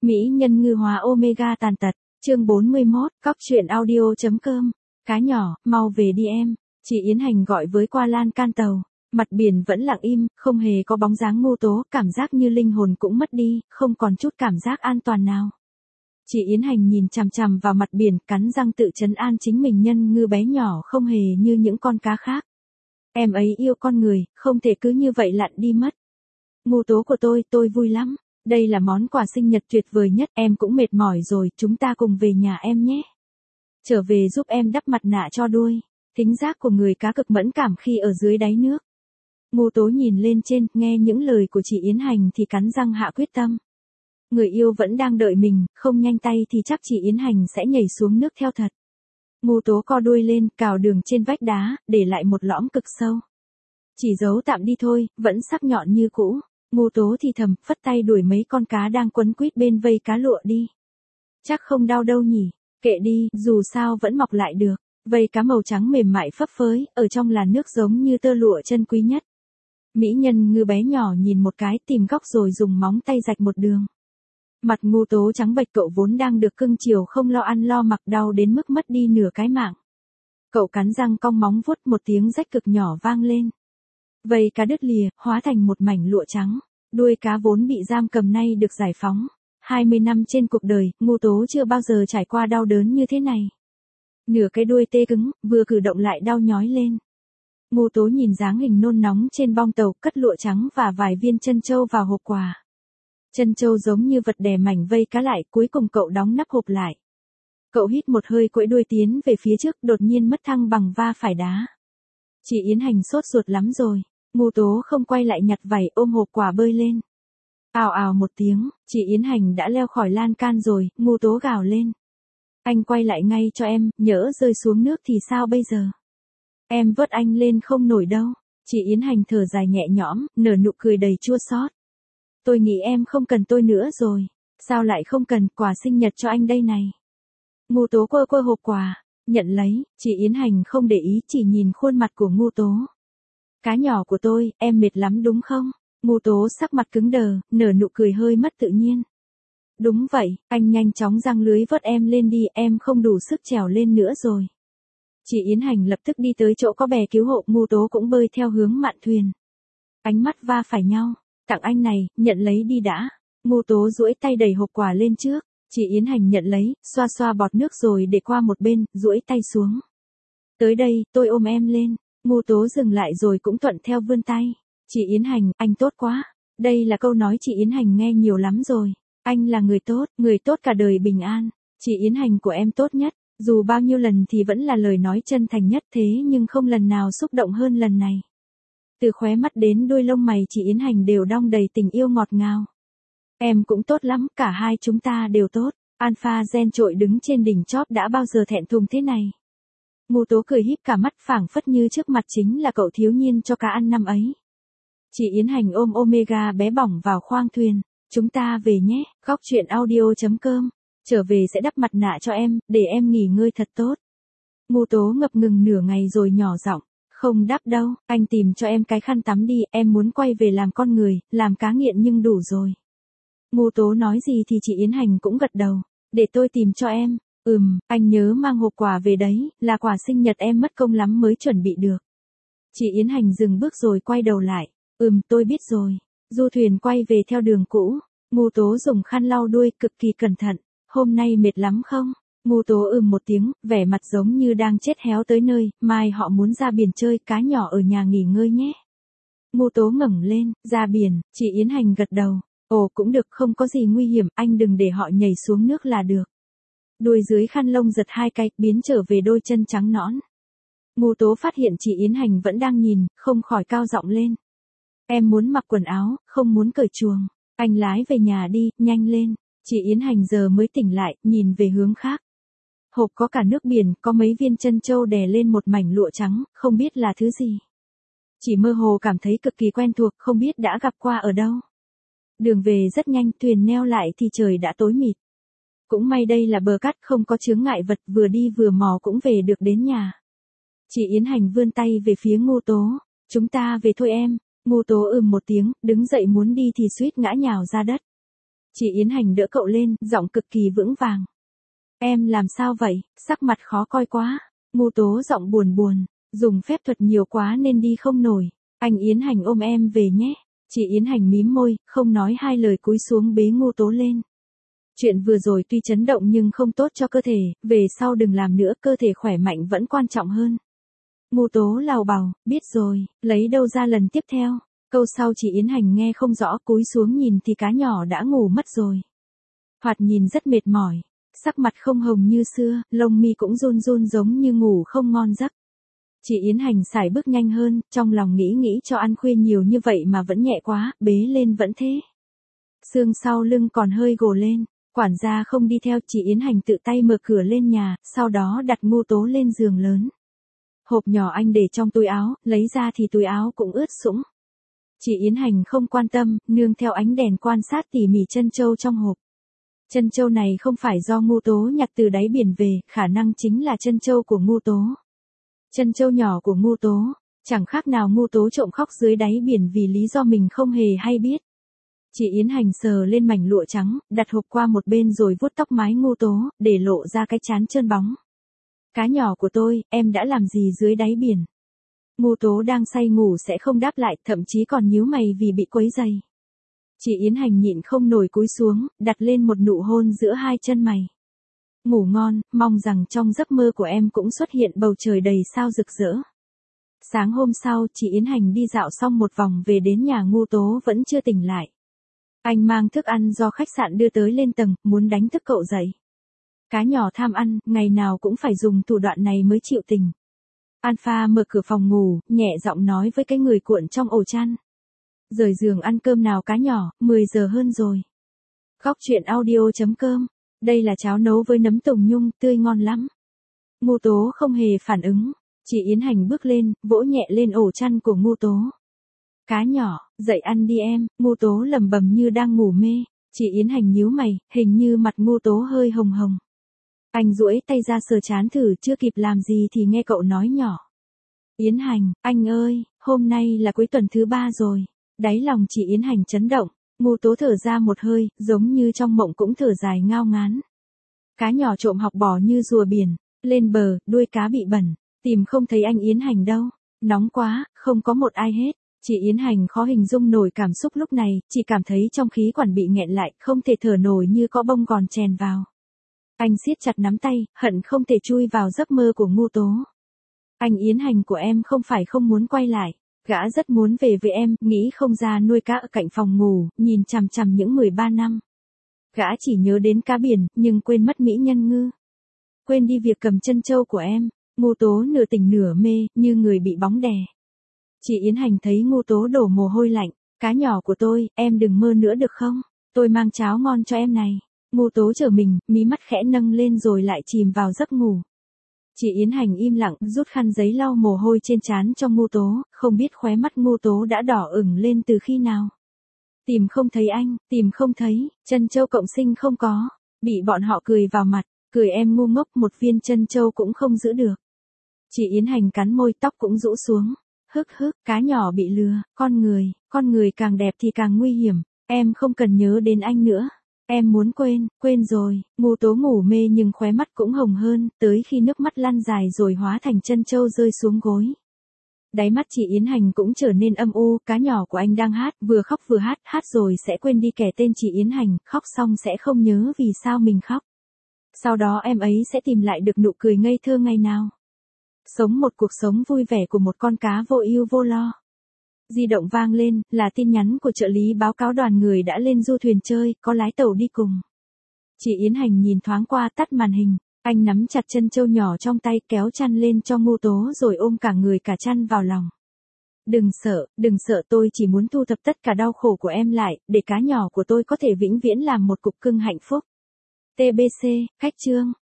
Mỹ nhân ngư hóa Omega tàn tật, chương 41, cóc truyện audio.com. Cá nhỏ, mau về đi em. Chị Yến Hành gọi với qua lan can tàu, mặt biển vẫn lặng im, không hề có bóng dáng Ngô Tố, cảm giác như linh hồn cũng mất đi, không còn chút cảm giác an toàn nào. Chị Yến Hành nhìn chằm chằm vào mặt biển, cắn răng tự trấn an chính mình, nhân ngư bé nhỏ không hề như những con cá khác. Em ấy yêu con người, không thể cứ như vậy lặn đi mất. Ngô Tố của tôi vui lắm. Đây là món quà sinh nhật tuyệt vời nhất, em cũng mệt mỏi rồi, chúng ta cùng về nhà em nhé. Trở về giúp em đắp mặt nạ cho đuôi. Thính giác của người cá cực mẫn cảm khi ở dưới đáy nước. Ngô Tố nhìn lên trên, nghe những lời của chị Yến Hành thì cắn răng hạ quyết tâm. Người yêu vẫn đang đợi mình, không nhanh tay thì chắc chị Yến Hành sẽ nhảy xuống nước theo thật. Ngô Tố co đuôi lên, cào đường trên vách đá, để lại một lõm cực sâu. Chỉ giấu tạm đi thôi, vẫn sắc nhọn như cũ. Ngô Tố thì thầm, phất tay đuổi mấy con cá đang quấn quýt bên vây cá lụa đi. Chắc không đau đâu nhỉ, kệ đi, dù sao vẫn mọc lại được. Vây cá màu trắng mềm mại phấp phới, ở trong là nước giống như tơ lụa chân quý nhất. Mỹ nhân ngư bé nhỏ nhìn một cái, tìm góc rồi dùng móng tay rạch một đường. Mặt Ngô Tố trắng bệch, cậu vốn đang được cưng chiều không lo ăn lo mặc, đau đến mức mất đi nửa cái mạng. Cậu cắn răng cong móng vuốt, một tiếng rách cực nhỏ vang lên. Vây cá đứt lìa, hóa thành một mảnh lụa trắng. Đuôi cá vốn bị giam cầm nay được giải phóng. 20 năm trên cuộc đời, Ngô Tố chưa bao giờ trải qua đau đớn như thế này. Nửa cái đuôi tê cứng, vừa cử động lại đau nhói lên. Ngô Tố nhìn dáng hình nôn nóng trên bong tàu, cất lụa trắng và vài viên trân châu vào hộp quà. Trân châu giống như vật đè mảnh vây cá lại, cuối cùng cậu đóng nắp hộp lại. Cậu hít một hơi, quẫy đuôi tiến về phía trước, đột nhiên mất thăng bằng va phải đá. Chị Yến Hành sốt ruột lắm rồi. Ngô Tố không quay lại nhặt vảy, ôm hộp quà bơi lên. Ào ào một tiếng, chị Yến Hành đã leo khỏi lan can rồi. Ngô Tố gào lên. Anh quay lại ngay cho em, nhỡ rơi xuống nước thì sao bây giờ? Em vớt anh lên không nổi đâu. Chị Yến Hành thở dài nhẹ nhõm, nở nụ cười đầy chua xót. Tôi nghĩ em không cần tôi nữa rồi. Sao lại không cần, quà sinh nhật cho anh đây này. Ngô Tố quơ quơ hộp quà, nhận lấy, chị Yến Hành không để ý, chỉ nhìn khuôn mặt của Ngô Tố. Cá nhỏ của tôi, em mệt lắm đúng không? Ngô Tố sắc mặt cứng đờ, nở nụ cười hơi mất tự nhiên. Đúng vậy, anh nhanh chóng giăng lưới vớt em lên đi, em không đủ sức trèo lên nữa rồi. Chị Yến Hành lập tức đi tới chỗ có bè cứu hộ, Ngô Tố cũng bơi theo hướng mạn thuyền. Ánh mắt va phải nhau, tặng anh này, nhận lấy đi đã. Ngô Tố duỗi tay đẩy hộp quà lên trước, chị Yến Hành nhận lấy, xoa xoa bọt nước rồi để qua một bên, duỗi tay xuống. Tới đây, tôi ôm em lên. Ngô Tố dừng lại rồi cũng thuận theo vươn tay. Chị Yến Hành, anh tốt quá. Đây là câu nói chị Yến Hành nghe nhiều lắm rồi. Anh là người tốt cả đời bình an. Chị Yến Hành của em tốt nhất. Dù bao nhiêu lần thì vẫn là lời nói chân thành nhất, thế nhưng không lần nào xúc động hơn lần này. Từ khóe mắt đến đuôi lông mày chị Yến Hành đều đong đầy tình yêu ngọt ngào. Em cũng tốt lắm, cả hai chúng ta đều tốt. Alpha gen trội đứng trên đỉnh chóp đã bao giờ thẹn thùng thế này. Ngô Tố cười híp cả mắt, phảng phất như trước mặt chính là cậu thiếu niên cho cá ăn năm ấy. Chị Yến Hành ôm Omega bé bỏng vào khoang thuyền. Chúng ta về nhé, góc truyện audio.com. Trở về sẽ đắp mặt nạ cho em, để em nghỉ ngơi thật tốt. Ngô Tố ngập ngừng nửa ngày rồi nhỏ giọng. Không đắp đâu, anh tìm cho em cái khăn tắm đi, em muốn quay về làm con người, làm cá nghiện nhưng đủ rồi. Ngô Tố nói gì thì chị Yến Hành cũng gật đầu. Để tôi tìm cho em. Anh nhớ mang hộp quà về đấy, là quà sinh nhật em mất công lắm mới chuẩn bị được. Chị Yến Hành dừng bước rồi quay đầu lại. Tôi biết rồi. Du thuyền quay về theo đường cũ. Ngô Tố dùng khăn lau đuôi, cực kỳ cẩn thận. Hôm nay mệt lắm không? Ngô Tố một tiếng, vẻ mặt giống như đang chết héo tới nơi. Mai họ muốn ra biển chơi, cá nhỏ ở nhà nghỉ ngơi nhé. Ngô Tố ngẩng lên, ra biển. Chị Yến Hành gật đầu. Ồ cũng được, không có gì nguy hiểm, anh đừng để họ nhảy xuống nước là được. Đuôi dưới khăn lông giật hai cái, biến trở về đôi chân trắng nõn. Ngô Tố phát hiện chị Yến Hành vẫn đang nhìn, không khỏi cao giọng lên. Em muốn mặc quần áo, không muốn cởi chuồng. Anh lái về nhà đi, nhanh lên. Chị Yến Hành giờ mới tỉnh lại, nhìn về hướng khác. Hộp có cả nước biển, có mấy viên trân châu đè lên một mảnh lụa trắng, không biết là thứ gì. Chỉ mơ hồ cảm thấy cực kỳ quen thuộc, không biết đã gặp qua ở đâu. Đường về rất nhanh, thuyền neo lại thì trời đã tối mịt. Cũng may đây là bờ cát, không có chướng ngại vật, vừa đi vừa mò cũng về được đến nhà. Chị Yến Hành vươn tay về phía Ngô Tố. Chúng ta về thôi em. Ngô Tố một tiếng, đứng dậy muốn đi thì suýt ngã nhào ra đất. Chị Yến Hành đỡ cậu lên, giọng cực kỳ vững vàng. Em làm sao vậy, sắc mặt khó coi quá. Ngô Tố giọng buồn buồn, dùng phép thuật nhiều quá nên đi không nổi. Anh Yến Hành ôm em về nhé. Chị Yến Hành mím môi, không nói hai lời cúi xuống bế Ngô Tố lên. Chuyện vừa rồi tuy chấn động nhưng không tốt cho cơ thể, về sau đừng làm nữa, cơ thể khỏe mạnh vẫn quan trọng hơn. Ngô Tố lào bào, biết rồi, lấy đâu ra lần tiếp theo. Câu sau chị Yến Hành nghe không rõ, cúi xuống nhìn thì cá nhỏ đã ngủ mất rồi. Thoạt nhìn rất mệt mỏi, sắc mặt không hồng như xưa, lông mi cũng run run giống như ngủ không ngon giấc. Chị Yến Hành sải bước nhanh hơn, trong lòng nghĩ cho ăn khuya nhiều như vậy mà vẫn nhẹ quá, bế lên vẫn thế. Xương sau lưng còn hơi gồ lên, quản gia không đi theo, chị Yến Hành tự tay mở cửa lên nhà, sau đó đặt Ngô Tố lên giường lớn. Hộp nhỏ anh để trong túi áo, lấy ra thì túi áo cũng ướt sũng. Chị Yến Hành không quan tâm, nương theo ánh đèn quan sát tỉ mỉ chân châu trong hộp. Chân châu này không phải do Ngô Tố nhặt từ đáy biển về, khả năng chính là chân châu của Ngô Tố. Chân châu nhỏ của Ngô Tố, chẳng khác nào Ngô Tố trộm khóc dưới đáy biển vì lý do mình không hề hay biết. Chị Yến Hành sờ lên mảnh lụa trắng, đặt hộp qua một bên rồi vuốt tóc mái Ngô Tố, để lộ ra cái trán trơn bóng. Cá nhỏ của tôi, em đã làm gì dưới đáy biển? Ngô Tố đang say ngủ sẽ không đáp lại, thậm chí còn nhíu mày vì bị quấy rầy. Chị Yến Hành nhịn không nổi cúi xuống, đặt lên một nụ hôn giữa hai chân mày. Ngủ ngon, mong rằng trong giấc mơ của em cũng xuất hiện bầu trời đầy sao rực rỡ. Sáng hôm sau, chị Yến Hành đi dạo xong một vòng về đến nhà Ngô Tố vẫn chưa tỉnh lại. Anh mang thức ăn do khách sạn đưa tới lên tầng, muốn đánh thức cậu dậy. Cá nhỏ tham ăn, ngày nào cũng phải dùng thủ đoạn này mới chịu tình. Alpha mở cửa phòng ngủ, nhẹ giọng nói với cái người cuộn trong ổ chăn. Rời giường ăn cơm nào cá nhỏ, 10 giờ hơn rồi. Góc truyện audio.com. Đây là cháo nấu với nấm tùng nhung, tươi ngon lắm. Ngô Tố không hề phản ứng. Chị Yến Hành bước lên, vỗ nhẹ lên ổ chăn của Ngô Tố. Cá nhỏ, dậy ăn đi em. Ngô Tố lẩm bẩm như đang ngủ mê. Chị Yến Hành nhíu mày, hình như mặt Ngô Tố hơi hồng hồng. Anh duỗi tay ra sờ trán thử, chưa kịp làm gì thì nghe cậu nói nhỏ. Yến Hành, anh ơi, hôm nay là cuối tuần thứ 3 rồi. Đáy lòng chị Yến Hành chấn động, Ngô Tố thở ra một hơi, giống như trong mộng cũng thở dài ngao ngán. Cá nhỏ trộm học bò như rùa biển, lên bờ, đuôi cá bị bẩn, tìm không thấy anh Yến Hành đâu. Nóng quá, không có một ai hết. Chị Yến Hành khó hình dung nổi cảm xúc lúc này, chỉ cảm thấy trong khí quản bị nghẹn lại, không thể thở nổi như có bông gòn chèn vào. Anh siết chặt nắm tay, hận không thể chui vào giấc mơ của Ngô Tố. Anh Yến Hành của em không phải không muốn quay lại, gã rất muốn về với em, nghĩ không ra nuôi cá ở cạnh phòng ngủ, nhìn chằm chằm những 13 năm. Gã chỉ nhớ đến cá biển, nhưng quên mất mỹ nhân ngư. Quên đi việc cầm chân châu của em. Ngô Tố nửa tỉnh nửa mê, như người bị bóng đè. Chị Yến Hành thấy Ngô Tố đổ mồ hôi lạnh. Cá nhỏ của tôi, em đừng mơ nữa được không? Tôi mang cháo ngon cho em này. Ngô Tố trở mình, mí mắt khẽ nâng lên rồi lại chìm vào giấc ngủ. Chị Yến Hành im lặng, rút khăn giấy lau mồ hôi trên trán cho Ngô Tố, không biết khóe mắt Ngô Tố đã đỏ ửng lên từ khi nào. Tìm không thấy anh, tìm không thấy, chân châu cộng sinh không có, bị bọn họ cười vào mặt, cười em ngu ngốc, một viên chân châu cũng không giữ được. Chị Yến Hành cắn môi, tóc cũng rũ xuống. Hức hức, cá nhỏ bị lừa, con người càng đẹp thì càng nguy hiểm, em không cần nhớ đến anh nữa. Em muốn quên rồi. Ngô Tố ngủ mê nhưng khóe mắt cũng hồng hơn, tới khi nước mắt lăn dài rồi hóa thành chân châu rơi xuống gối. Đáy mắt chị Yến Hành cũng trở nên âm u, cá nhỏ của anh đang hát, vừa khóc vừa hát, hát rồi sẽ quên đi kẻ tên chị Yến Hành, khóc xong sẽ không nhớ vì sao mình khóc. Sau đó em ấy sẽ tìm lại được nụ cười ngây thơ ngày nào. Sống một cuộc sống vui vẻ của một con cá vô ưu vô lo. Di động vang lên, là tin nhắn của trợ lý báo cáo đoàn người đã lên du thuyền chơi, có lái tàu đi cùng. Chị Yến Hành nhìn thoáng qua, tắt màn hình, anh nắm chặt chân châu nhỏ trong tay, kéo chăn lên cho Ngô Tố rồi ôm cả người cả chăn vào lòng. Đừng sợ, tôi chỉ muốn thu thập tất cả đau khổ của em lại, để cá nhỏ của tôi có thể vĩnh viễn làm một cục cưng hạnh phúc. TBC, khách chương.